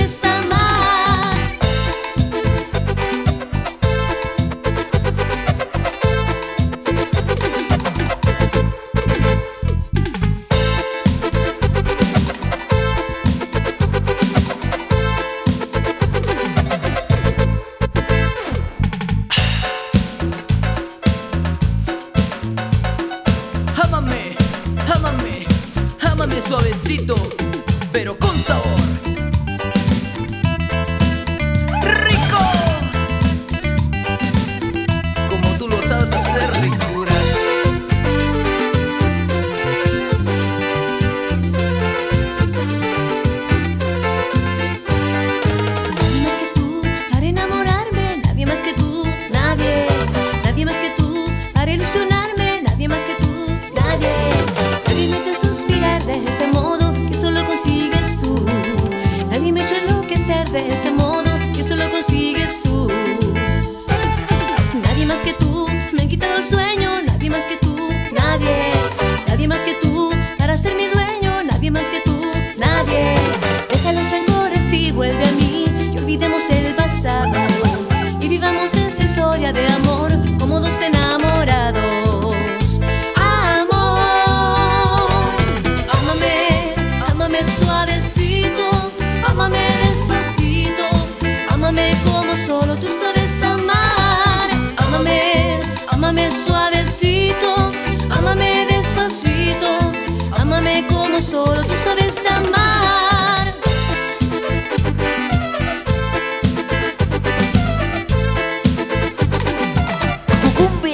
sabes amar. Ámame, ámame, ámame suavecito, pero con sabor. ¡Rico! Como tú lo sabes hacer, ricura. Nadie más que tú para enamorarme, nadie más que tú, nadie. Nadie más que tú para ilusionarme, nadie más que tú, nadie. Nadie me echa a suspirar de este modo que solo consigues tú. Nadie me echa a enloquecer de este modo que solo consigues tú. Nadie más que tú me han quitado el sueño, nadie más que tú, nadie. Nadie más que tú para ser mi dueño, nadie más que tú, nadie. Deja los rencores y vuelve a mí y olvidemos el pasado y vivamos esta historia de amor como dos enamorados. Amor, ámame, ámame suavecito, ámame despacito, ámame como solo tú sabes amar. Ámame, ámame suavecito, ámame despacito, ámame como solo tú sabes amar. Cucumbe.